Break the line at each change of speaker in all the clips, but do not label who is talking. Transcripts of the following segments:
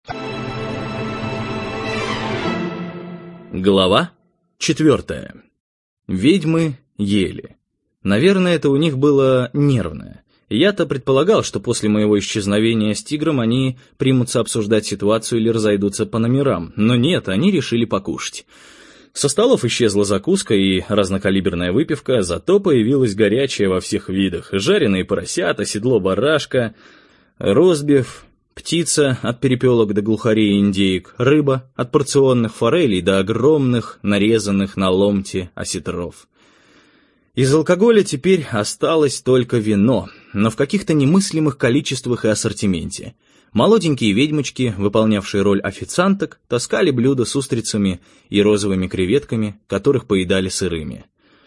Глава 4. Ведьмы ели. Наверное, это у них было нервное. Я-то предполагал, что после моего исчезновения с тигром они примутся обсуждать ситуацию или разойдутся по номерам, но нет, они решили покушать. Со столов исчезла закуска и разнокалиберная выпивка, зато появилась горячая во всех видах: жареные поросята, седло барашка, ростбиф, птица от перепелок до глухарей и индеек, рыба от порционных форелей до огромных, нарезанных на ломти осетров. Из алкоголя теперь осталось только вино, но в каких-то немыслимых количествах и ассортименте. Молоденькие ведьмочки, выполнявшие роль официанток, таскали блюда с устрицами и розовыми креветками, которых поедали сырыми.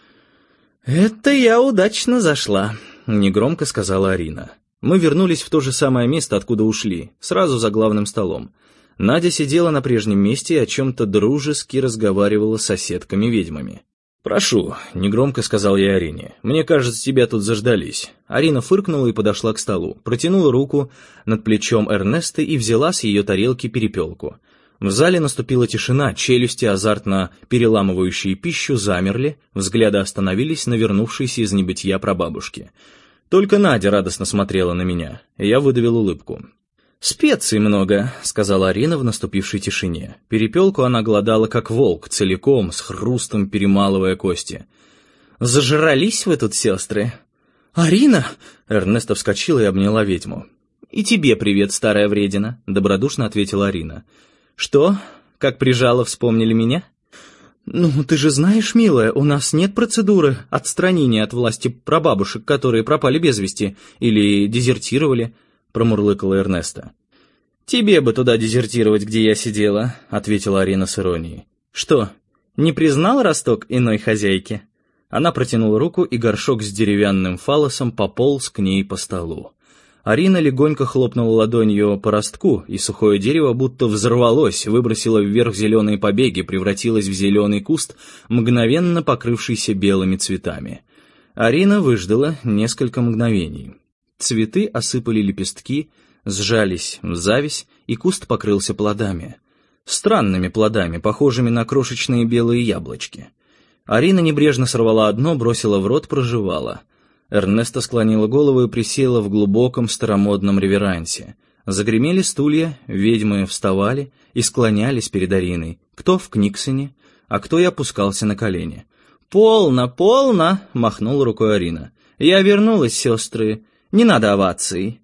«Это я удачно зашла», — негромко сказала Арина. Мы вернулись в то же самое место, откуда ушли, сразу за главным столом. Надя сидела на прежнем месте и о чем-то дружески разговаривала с соседками-ведьмами. «Прошу», — негромко сказал я Арине, — «мне кажется, тебя тут заждались». Арина фыркнула и подошла к столу, протянула руку над плечом Эрнесты и взяла с ее тарелки перепелку. В зале наступила тишина, челюсти, азартно переламывающие пищу, замерли, взгляды остановились на вернувшейся из небытия прабабушке. Только Надя радостно смотрела на меня, и я выдавил улыбку. «Специй много», — сказала Арина в наступившей тишине. Перепелку она глодала как волк, целиком, с хрустом перемалывая кости. «Зажрались вы тут, сестры?» «Арина!» — Эрнеста вскочила и обняла ведьму. «И тебе привет, старая вредина», — добродушно ответила Арина. «Что, как прижала, вспомнили меня?» «Ну, ты же знаешь, милая, у нас нет процедуры отстранения от власти прабабушек, которые пропали без вести или дезертировали», — промурлыкала Эрнеста. «Тебе бы туда дезертировать, где я сидела», — ответила Арина с иронией. «Что, не признал росток иной хозяйки?» Она протянула руку, и горшок с деревянным фаллосом пополз к ней по столу. Арина легонько хлопнула ладонью по ростку, и сухое дерево будто взорвалось, выбросило вверх зеленые побеги, превратилось в зеленый куст, мгновенно покрывшийся белыми цветами. Арина выждала несколько мгновений. Цветы осыпали лепестки, сжались в зависть, и куст покрылся плодами. Странными плодами, похожими на крошечные белые яблочки. Арина небрежно сорвала одно, бросила в рот, прожевала. Эрнеста склонила голову и присела в глубоком старомодном реверансе. Загремели стулья, ведьмы вставали и склонялись перед Ариной, кто в книгсоне, а кто и опускался на колени. «Полно, полно!» — махнула рукой Арина. «Я вернулась, сестры, не надо оваций».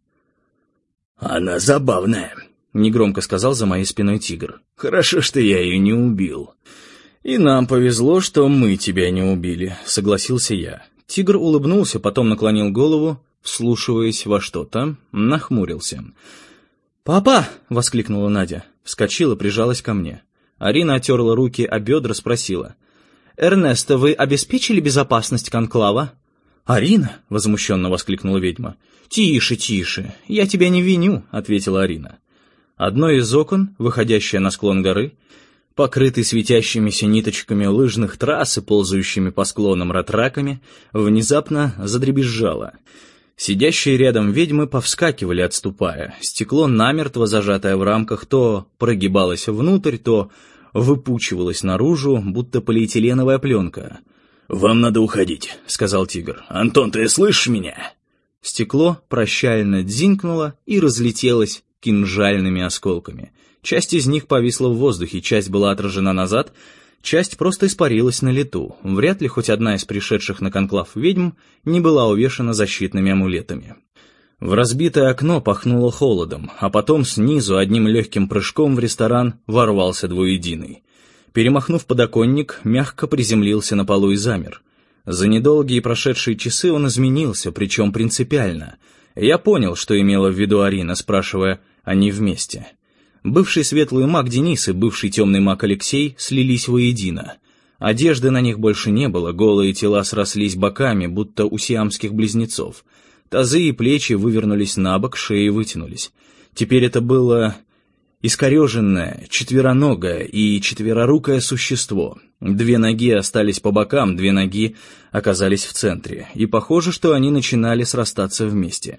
«Она забавная», — негромко сказал за моей спиной тигр. «Хорошо, что я ее не убил».
«И нам повезло, что мы тебя не убили», — согласился я. Тигр улыбнулся, потом наклонил голову, вслушиваясь во что-то, нахмурился. «Папа!» — воскликнула Надя. Вскочила, прижалась ко мне. Арина отерла руки о бедра, спросила. «Эрнеста, вы обеспечили безопасность конклава?» «Арина!» — возмущенно воскликнула ведьма. «Тише, тише, я тебя не виню», — ответила Арина. Одно из окон, выходящее на склон горы, покрытый светящимися ниточками лыжных трасс и ползающими по склонам ратраками, внезапно задребезжало. Сидящие рядом ведьмы повскакивали, отступая. Стекло, намертво зажатое в рамках, то прогибалось внутрь, то выпучивалось наружу, будто полиэтиленовая пленка.
«Вам надо уходить», — сказал тигр. «Антон, ты слышишь меня?»
Стекло прощально дзинкнуло и разлетелось кинжальными осколками. Часть из них повисла в воздухе, часть была отражена назад, часть просто испарилась на лету. Вряд ли хоть одна из пришедших на конклав ведьм не была увешана защитными амулетами. В разбитое окно пахнуло холодом, а потом снизу одним легким прыжком в ресторан ворвался двуединый. Перемахнув подоконник, мягко приземлился на полу и замер. За недолгие прошедшие часы он изменился, причем принципиально. Я понял, что имела в виду Арина, спрашивая, они вместе. Бывший светлый маг Денис и бывший темный маг Алексей слились воедино. Одежды на них больше не было, голые тела срослись боками, будто у сиамских близнецов. Тазы и плечи вывернулись набок, шеи вытянулись. Теперь это было искореженное, четвероногое и четверорукое существо. Две ноги остались по бокам, две ноги оказались в центре, и похоже, что они начинали срастаться вместе.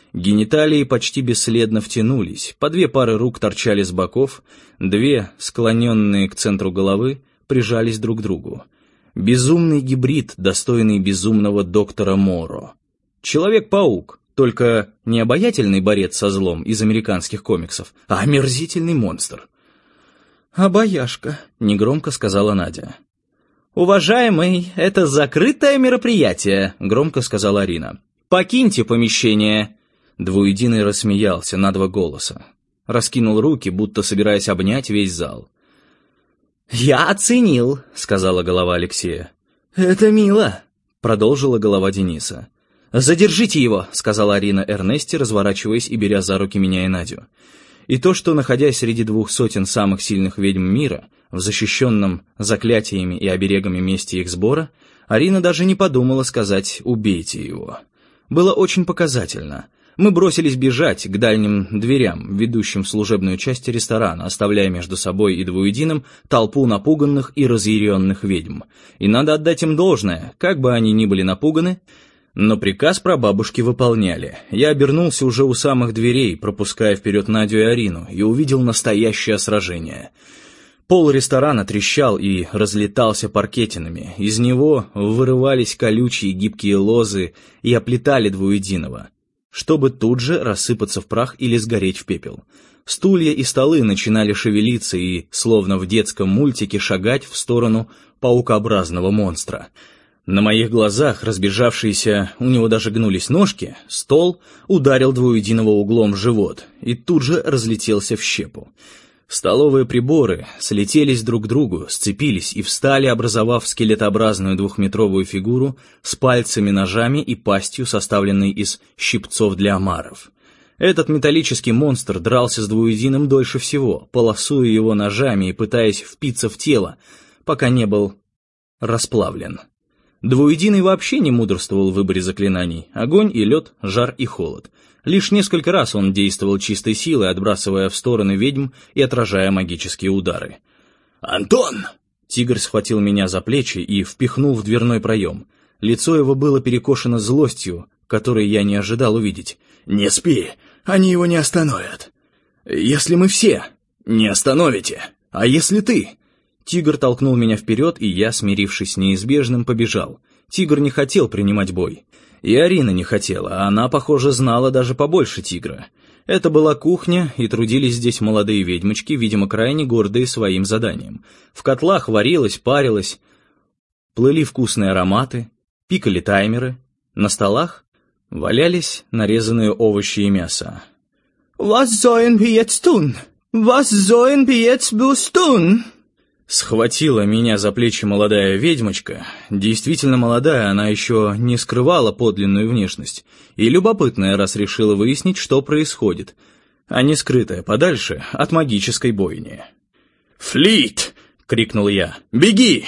Гениталии почти бесследно втянулись, по 2 пары рук торчали с боков, 2, склоненные к центру головы, прижались друг к другу. Безумный гибрид, достойный безумного доктора Моро. Человек-паук, только не обаятельный борец со злом из американских комиксов, а омерзительный монстр. «Обаяшка», — негромко сказала Надя. «Уважаемый, это закрытое мероприятие», — громко сказала Арина. «Покиньте помещение». Двуединый рассмеялся на 2 голоса. Раскинул руки, будто собираясь обнять весь зал. «Я оценил», — сказала голова Алексея. «Это мило», — продолжила голова Дениса. «Задержите его», — сказала Арина Эрнесте, разворачиваясь и беря за руки меня и Надю. И то, что, находясь среди 200 самых сильных ведьм мира, в защищенном заклятиями и оберегами месте их сбора, Арина даже не подумала сказать «убейте его». Было очень показательно. Мы бросились бежать к дальним дверям, ведущим в служебную часть ресторана, оставляя между собой и Двуединым толпу напуганных и разъяренных ведьм. И надо отдать им должное, как бы они ни были напуганы, но приказ прабабушки выполняли. Я обернулся уже у самых дверей, пропуская вперед Надю и Арину, и увидел настоящее сражение. Пол ресторана трещал и разлетался паркетинами. Из него вырывались колючие гибкие лозы и оплетали Двуединого, чтобы тут же рассыпаться в прах или сгореть в пепел. Стулья и столы начинали шевелиться и, словно в детском мультике, шагать в сторону паукообразного монстра. На моих глазах, разбежавшиеся, у него даже гнулись ножки, стол ударил Двуединого углом в живот и тут же разлетелся в щепу. Столовые приборы слетелись друг к другу, сцепились и встали, образовав скелетообразную 2-метровую фигуру с пальцами, ножами и пастью, составленной из щипцов для омаров. Этот металлический монстр дрался с Двуединым дольше всего, полосуя его ножами и пытаясь впиться в тело, пока не был расплавлен. Двуединый вообще не мудрствовал в выборе заклинаний: огонь и лед, жар и холод. Лишь несколько раз он действовал чистой силой, отбрасывая в стороны ведьм и отражая магические удары. «Антон!» Тигр схватил меня за плечи и впихнул в дверной проем. Лицо его было перекошено злостью, которой я не ожидал увидеть. «Не спи, они его не остановят. Если мы все не остановите, а если ты...» Тигр толкнул меня вперед, и я, смирившись с неизбежным, побежал. Тигр не хотел принимать бой. И Арина не хотела, а она, похоже, знала даже побольше Тигра. Это была кухня, и трудились здесь молодые ведьмочки, видимо, крайне гордые своим заданием. В котлах варилось, парилось, плыли вкусные ароматы, пикали таймеры. На столах валялись нарезанные овощи и мясо. «Was sollen wir jetzt tun? Was sollen wir jetzt tun?» Схватила меня за плечи молодая ведьмочка. Действительно молодая, она еще не скрывала подлинную внешность. И любопытная, раз решила выяснить, что происходит, а не скрытая подальше от магической бойни. «Флит!» — крикнул я. «Беги!»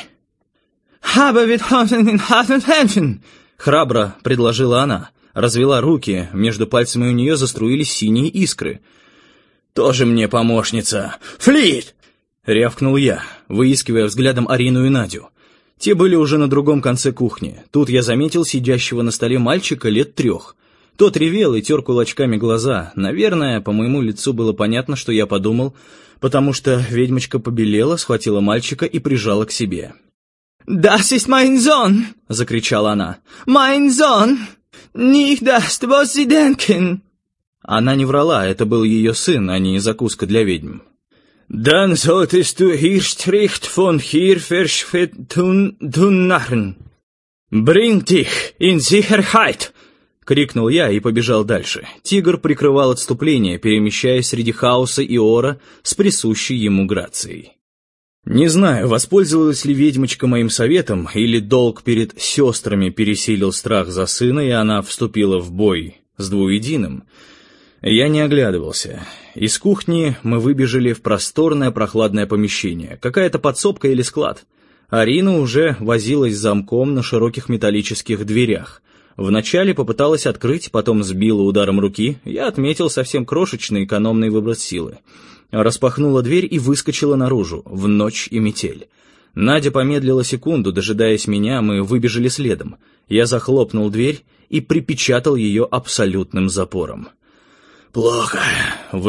Храбро предложила она. Развела руки, между пальцами у нее заструились синие искры. «Тоже мне помощница! Флит!» — рявкнул я, выискивая взглядом Арину и Надю. Те были уже на другом конце кухни. Тут я заметил сидящего на столе мальчика лет 3. Тот ревел и тер кулачками глаза. Наверное, по моему лицу было понятно, что я подумал, потому что ведьмочка побелела, схватила мальчика и прижала к себе. «Das ist mein Sohn!» — закричала она. «Mein Sohn! Nicht das, was Sie denken!» Она не врала, это был ее сын, а не закуска для ведьм. «Dann solltest du hier strikt von hier verschwinden, du Narren! Bring dich in Sicherheit!» — крикнул я и побежал дальше. Тигр прикрывал отступление, перемещаясь среди хаоса и ора с присущей ему грацией. Не знаю, воспользовалась ли ведьмочка моим советом, или долг перед сестрами пересилил страх за сына, и она вступила в бой с Двуединым. Я не оглядывался. Из кухни мы выбежали в просторное прохладное помещение, какая-то подсобка или склад. Арина уже возилась с замком на широких металлических дверях. Вначале попыталась открыть, потом сбила ударом руки. Я отметил совсем крошечный экономный выброс силы. Распахнула дверь и выскочила наружу, в ночь и метель. Надя помедлила секунду, дожидаясь меня, мы выбежали следом. Я захлопнул дверь и припечатал ее абсолютным запором.
«Плохо»,